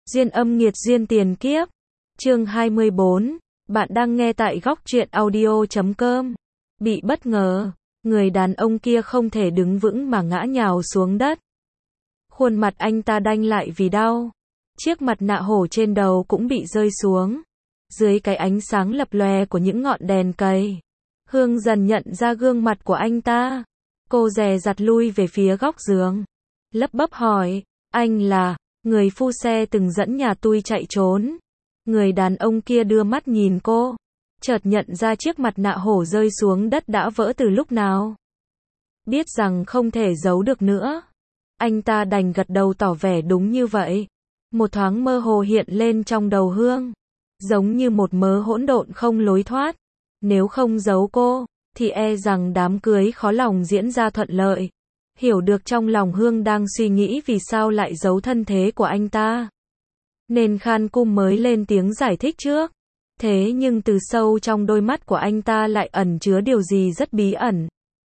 Duyên âm nghiệt duyên tiền kiếp. Chương 24. Bạn đang nghe tại góc truyện audio.com. Bị bất ngờ, người đàn ông kia không thể đứng vững mà ngã nhào xuống đất. Khuôn mặt anh ta đanh lại vì đau. Chiếc mặt nạ hổ trên đầu cũng bị rơi xuống. Dưới cái ánh sáng lập lòe của những ngọn đèn cầy, Hương dần nhận ra gương mặt của anh ta. Cô dè dặt lui về phía góc giường, lấp bấp hỏi, anh là người phu xe từng dẫn nhà tôi chạy trốn. Người đàn ông kia đưa mắt nhìn cô, chợt nhận ra chiếc mặt nạ hổ rơi xuống đất đã vỡ từ lúc nào. Biết rằng không thể giấu được nữa, anh ta đành gật đầu tỏ vẻ đúng như vậy. Một thoáng mơ hồ hiện lên trong đầu Hương, giống như một mớ hỗn độn không lối thoát. Nếu không giấu cô, thì e rằng đám cưới khó lòng diễn ra thuận lợi. Hiểu được trong lòng Hương đang suy nghĩ vì sao lại giấu thân thế của anh ta, nên Khan Cung mới lên tiếng giải thích trước. Thế nhưng từ sâu trong đôi mắt của anh ta lại ẩn chứa điều gì rất bí ẩn.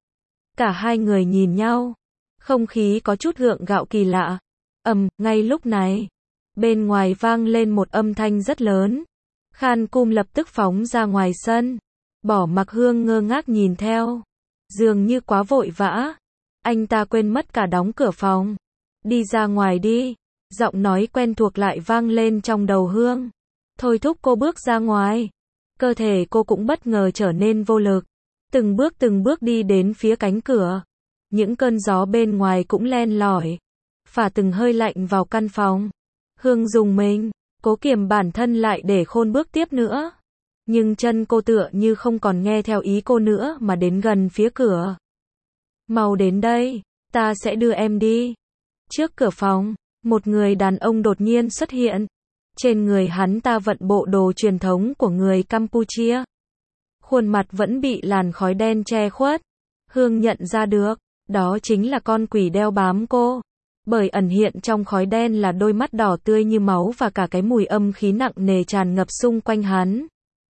Cả hai người nhìn nhau, không khí có chút gượng gạo kỳ lạ. Ngay lúc này, bên ngoài vang lên một âm thanh rất lớn. Khan Cung lập tức phóng ra ngoài sân, bỏ mặc Hương ngơ ngác nhìn theo. Dường như quá vội vã, anh ta quên mất cả đóng cửa phòng. Đi ra ngoài đi. Giọng nói quen thuộc lại vang lên trong đầu Hương, thôi thúc cô bước ra ngoài. Cơ thể cô cũng bất ngờ trở nên vô lực, từng bước đi đến phía cánh cửa. Những cơn gió bên ngoài cũng len lỏi, phả từng hơi lạnh vào căn phòng. Hương rùng mình, cố kiềm bản thân lại để khôn bước tiếp nữa. Nhưng chân cô tựa như không còn nghe theo ý cô nữa mà đến gần phía cửa. Mau đến đây, ta sẽ đưa em đi. Trước cửa phòng, một người đàn ông đột nhiên xuất hiện. Trên người hắn ta vận bộ đồ truyền thống của người Campuchia. Khuôn mặt vẫn bị làn khói đen che khuất. Hương nhận ra được, đó chính là con quỷ đeo bám cô. Bởi ẩn hiện trong khói đen là đôi mắt đỏ tươi như máu và cả cái mùi âm khí nặng nề tràn ngập xung quanh hắn.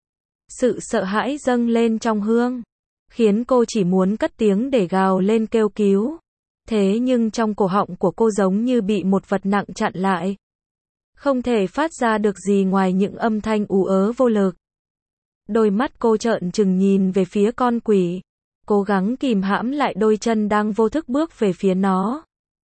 Sự sợ hãi dâng lên trong Hương, khiến cô chỉ muốn cất tiếng để gào lên kêu cứu. Thế nhưng trong cổ họng của cô giống như bị một vật nặng chặn lại. Không thể phát ra được gì ngoài những âm thanh ú ớ vô lực. Đôi mắt cô trợn trừng nhìn về phía con quỷ, cố gắng kìm hãm lại đôi chân đang vô thức bước về phía nó.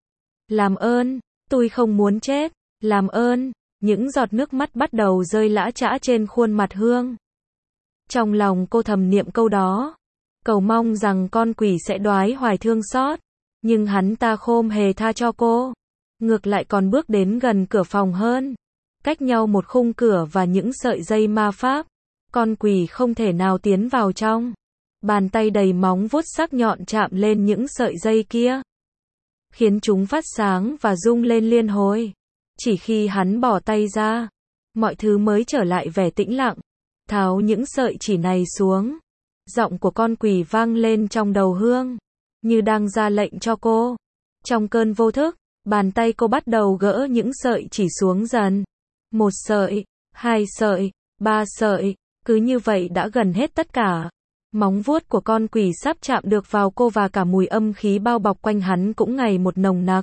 Làm ơn, tôi không muốn chết, làm ơn. Những giọt nước mắt bắt đầu rơi lã chã trên khuôn mặt Hương. Trong lòng cô thầm niệm câu đó, cầu mong rằng con quỷ sẽ đoái hoài thương xót. Nhưng hắn ta không hề tha cho cô, ngược lại còn bước đến gần cửa phòng hơn. Cách nhau một khung cửa và những sợi dây ma pháp, con quỷ không thể nào tiến vào trong. Bàn tay đầy móng vuốt sắc nhọn chạm lên những sợi dây kia, khiến chúng phát sáng và rung lên liên hồi. Chỉ khi hắn bỏ tay ra, mọi thứ mới trở lại vẻ tĩnh lặng. Tháo những sợi chỉ này xuống. Giọng của con quỷ vang lên trong đầu Hương, như đang ra lệnh cho cô. Trong cơn vô thức, bàn tay cô bắt đầu gỡ những sợi chỉ xuống dần. 1 sợi, 2 sợi, 3 sợi, cứ như vậy đã gần hết tất cả. Móng vuốt của con quỷ sắp chạm được vào cô và cả mùi âm khí bao bọc quanh hắn cũng ngày một nồng nặc.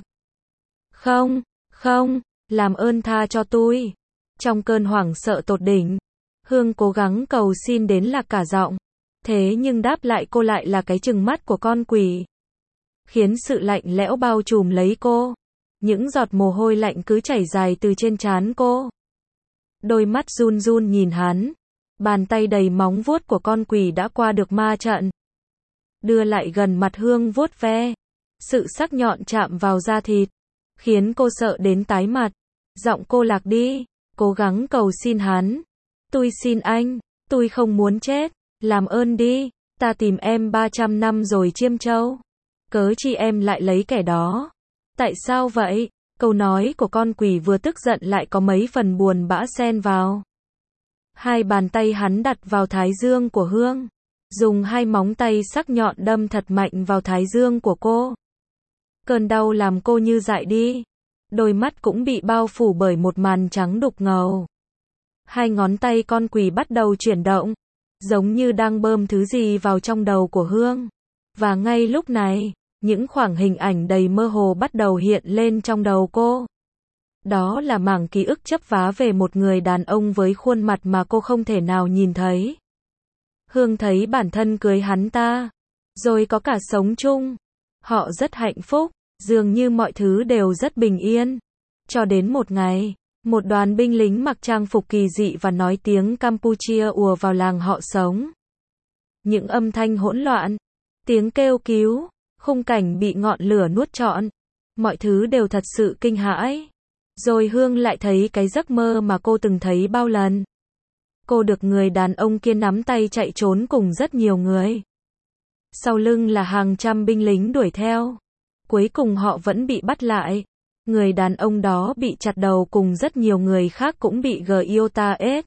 Không, không, làm ơn tha cho tôi. Trong cơn hoảng sợ tột đỉnh, Hương cố gắng cầu xin đến lạc cả giọng. Thế nhưng đáp lại cô lại là cái trừng mắt của con quỷ, khiến sự lạnh lẽo bao trùm lấy cô. Những giọt mồ hôi lạnh cứ chảy dài từ trên trán cô. Đôi mắt run run nhìn hắn. Bàn tay đầy móng vuốt của con quỷ đã qua được ma trận, đưa lại gần mặt Hương vuốt ve. Sự sắc nhọn chạm vào da thịt, khiến cô sợ đến tái mặt. Giọng cô lạc đi, cố gắng cầu xin hắn. Tôi xin anh, tôi không muốn chết. Làm ơn đi, ta tìm em 300 năm rồi Chiêm Châu. Cớ chi em lại lấy kẻ đó? Tại sao vậy? Câu nói của con quỷ vừa tức giận lại có mấy phần buồn bã xen vào. Hai bàn tay hắn đặt vào thái dương của Hương, dùng hai móng tay sắc nhọn đâm thật mạnh vào thái dương của cô. Cơn đau làm cô như dại đi. Đôi mắt cũng bị bao phủ bởi một màn trắng đục ngầu. Hai ngón tay con quỷ bắt đầu chuyển động, giống như đang bơm thứ gì vào trong đầu của Hương. Và ngay lúc này, những khoảng hình ảnh đầy mơ hồ bắt đầu hiện lên trong đầu cô. Đó là mảng ký ức chấp vá về một người đàn ông với khuôn mặt mà cô không thể nào nhìn thấy. Hương thấy bản thân cưới hắn ta, rồi có cả sống chung. Họ rất hạnh phúc, dường như mọi thứ đều rất bình yên. Cho đến một ngày, một đoàn binh lính mặc trang phục kỳ dị và nói tiếng Campuchia ùa vào làng họ sống. Những âm thanh hỗn loạn, tiếng kêu cứu, khung cảnh bị ngọn lửa nuốt trọn. Mọi thứ đều thật sự kinh hãi. Rồi Hương lại thấy cái giấc mơ mà cô từng thấy bao lần. Cô được người đàn ông kia nắm tay chạy trốn cùng rất nhiều người. Sau lưng là hàng trăm binh lính đuổi theo. Cuối cùng họ vẫn bị bắt lại. Người đàn ông đó bị chặt đầu cùng rất nhiều người khác cũng bị GIOTA.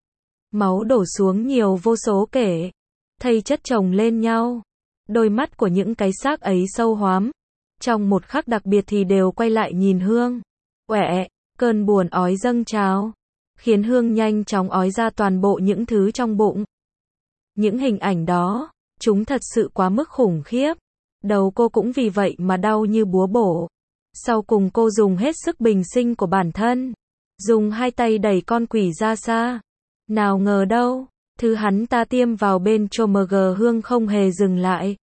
Máu đổ xuống nhiều vô số kể. Thây chất chồng lên nhau. Đôi mắt của những cái xác ấy sâu hoắm. Trong một khắc đặc biệt thì đều quay lại nhìn Hương. Uể, cơn buồn ói dâng trào, khiến Hương nhanh chóng ói ra toàn bộ những thứ trong bụng. Những hình ảnh đó, chúng thật sự quá mức khủng khiếp. Đầu cô cũng vì vậy mà đau như búa bổ. Sau cùng cô dùng hết sức bình sinh của bản thân, dùng hai tay đẩy con quỷ ra xa. Nào ngờ đâu, thứ hắn ta tiêm vào bên chomg Hương không hề dừng lại.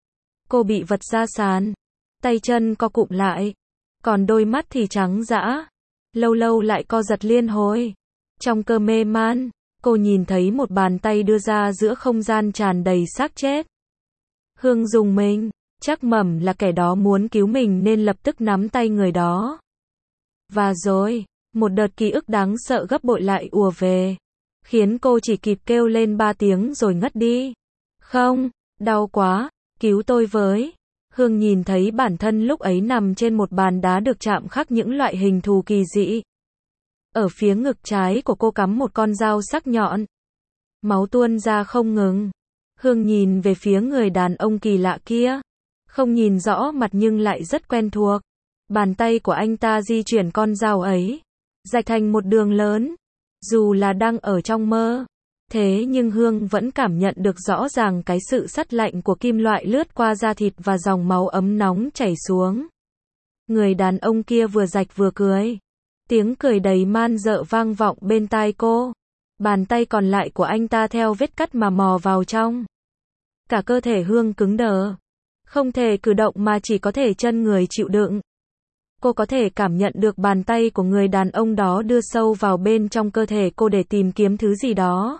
Cô bị vật ra sàn, tay chân co cụm lại, còn đôi mắt thì trắng dã, lâu lâu lại co giật liên hồi. Trong cơn mê man, cô nhìn thấy một bàn tay đưa ra giữa không gian tràn đầy xác chết. Hương rùng mình, chắc mẩm là kẻ đó muốn cứu mình nên lập tức nắm tay người đó. Và rồi, một đợt ký ức đáng sợ gấp bội lại ùa về, khiến cô chỉ kịp kêu lên 3 tiếng rồi ngất đi. Không, đau quá, cứu tôi với. Hương nhìn thấy bản thân lúc ấy nằm trên một bàn đá được chạm khắc những loại hình thù kỳ dị. Ở phía ngực trái của cô cắm một con dao sắc nhọn. Máu tuôn ra không ngừng. Hương nhìn về phía người đàn ông kỳ lạ kia. Không nhìn rõ mặt nhưng lại rất quen thuộc. Bàn tay của anh ta di chuyển con dao ấy, rạch thành một đường lớn. Dù là đang ở trong mơ, thế nhưng Hương vẫn cảm nhận được rõ ràng cái sự sắt lạnh của kim loại lướt qua da thịt và dòng máu ấm nóng chảy xuống. Người đàn ông kia vừa rạch vừa cười. Tiếng cười đầy man dợ vang vọng bên tai cô. Bàn tay còn lại của anh ta theo vết cắt mà mò vào trong. Cả cơ thể Hương cứng đờ. Không thể cử động mà chỉ có thể chân người chịu đựng. Cô có thể cảm nhận được bàn tay của người đàn ông đó đưa sâu vào bên trong cơ thể cô để tìm kiếm thứ gì đó.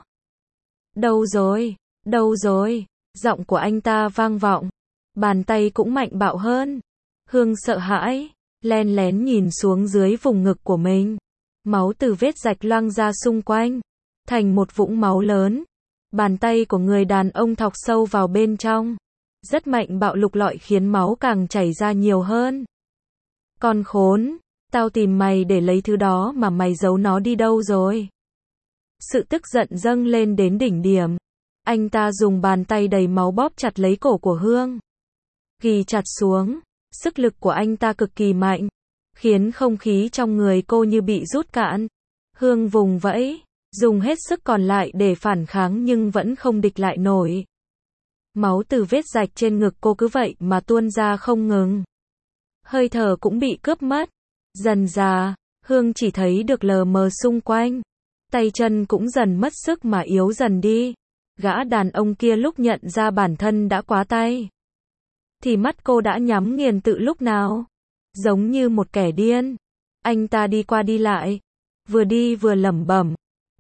Đâu rồi? Đâu rồi? Giọng của anh ta vang vọng. Bàn tay cũng mạnh bạo hơn. Hương sợ hãi, len lén nhìn xuống dưới vùng ngực của mình. Máu từ vết rạch loang ra xung quanh, thành một vũng máu lớn. Bàn tay của người đàn ông thọc sâu vào bên trong. Rất mạnh bạo lục lọi khiến máu càng chảy ra nhiều hơn. Con khốn, tao tìm mày để lấy thứ đó mà mày giấu nó đi đâu rồi? Sự tức giận dâng lên đến đỉnh điểm. Anh ta dùng bàn tay đầy máu bóp chặt lấy cổ của Hương. Ghi chặt xuống, sức lực của anh ta cực kỳ mạnh, khiến không khí trong người cô như bị rút cạn. Hương vùng vẫy, dùng hết sức còn lại để phản kháng nhưng vẫn không địch lại nổi. Máu từ vết rạch trên ngực cô cứ vậy mà tuôn ra không ngừng. Hơi thở cũng bị cướp mất. Dần dà, Hương chỉ thấy được lờ mờ xung quanh. Tay chân cũng dần mất sức mà yếu dần đi. Gã đàn ông kia lúc nhận ra bản thân đã quá tay, thì mắt cô đã nhắm nghiền từ lúc nào. Giống như một kẻ điên. Anh ta đi qua đi lại, vừa đi vừa lẩm bẩm.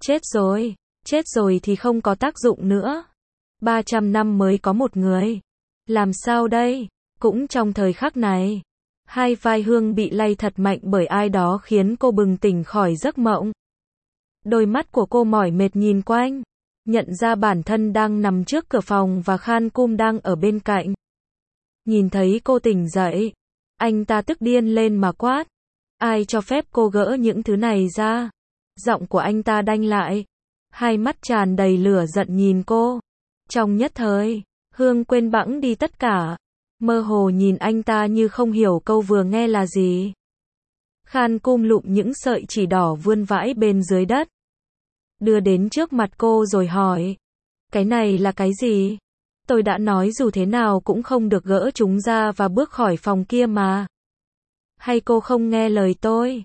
Chết rồi thì không có tác dụng nữa. 300 năm mới có một người. Làm sao đây? Cũng trong thời khắc này, hai vai Hương bị lay thật mạnh bởi ai đó khiến cô bừng tỉnh khỏi giấc mộng. Đôi mắt của cô mỏi mệt nhìn quanh, nhận ra bản thân đang nằm trước cửa phòng và Khan Kum đang ở bên cạnh. Nhìn thấy cô tỉnh dậy, anh ta tức điên lên mà quát. Ai cho phép cô gỡ những thứ này ra? Giọng của anh ta đanh lại. Hai mắt tràn đầy lửa giận nhìn cô. Trong nhất thời, Hương quên bẵng đi tất cả. Mơ hồ nhìn anh ta như không hiểu câu vừa nghe là gì. Khan Kum lụm những sợi chỉ đỏ vươn vãi bên dưới đất, đưa đến trước mặt cô rồi hỏi. Cái này là cái gì? Tôi đã nói dù thế nào cũng không được gỡ chúng ra và bước khỏi phòng kia mà. Hay cô không nghe lời tôi?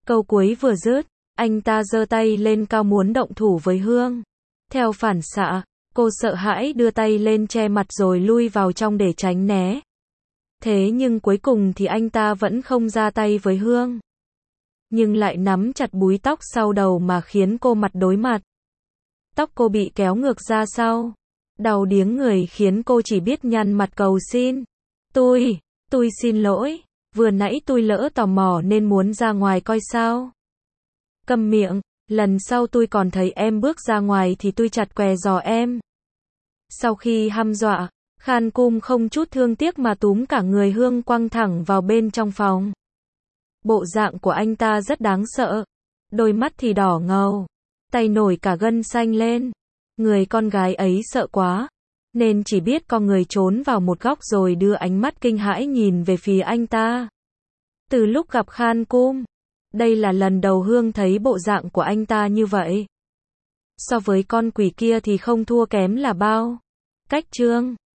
Câu cuối vừa dứt, anh ta giơ tay lên cao muốn động thủ với Hương. Theo phản xạ, cô sợ hãi đưa tay lên che mặt rồi lui vào trong để tránh né. Thế nhưng cuối cùng thì anh ta vẫn không ra tay với Hương, nhưng lại nắm chặt búi tóc sau đầu mà khiến cô mặt đối mặt. Tóc cô bị kéo ngược ra sau, đau điếng người khiến cô chỉ biết nhăn mặt cầu xin. Tôi xin lỗi, vừa nãy tôi lỡ tò mò nên muốn ra ngoài coi sao. Câm miệng, lần sau tôi còn thấy em bước ra ngoài thì tôi chặt què giò em. Sau khi hăm dọa, Khan Kum không chút thương tiếc mà túm cả người Hương quăng thẳng vào bên trong phòng. Bộ dạng của anh ta rất đáng sợ, đôi mắt thì đỏ ngầu, tay nổi cả gân xanh lên. Người con gái ấy sợ quá, nên chỉ biết co người trốn vào một góc rồi đưa ánh mắt kinh hãi nhìn về phía anh ta. Từ lúc gặp Khan Kum, đây là lần đầu Hương thấy bộ dạng của anh ta như vậy. So với con quỷ kia thì không thua kém là bao. Cách chương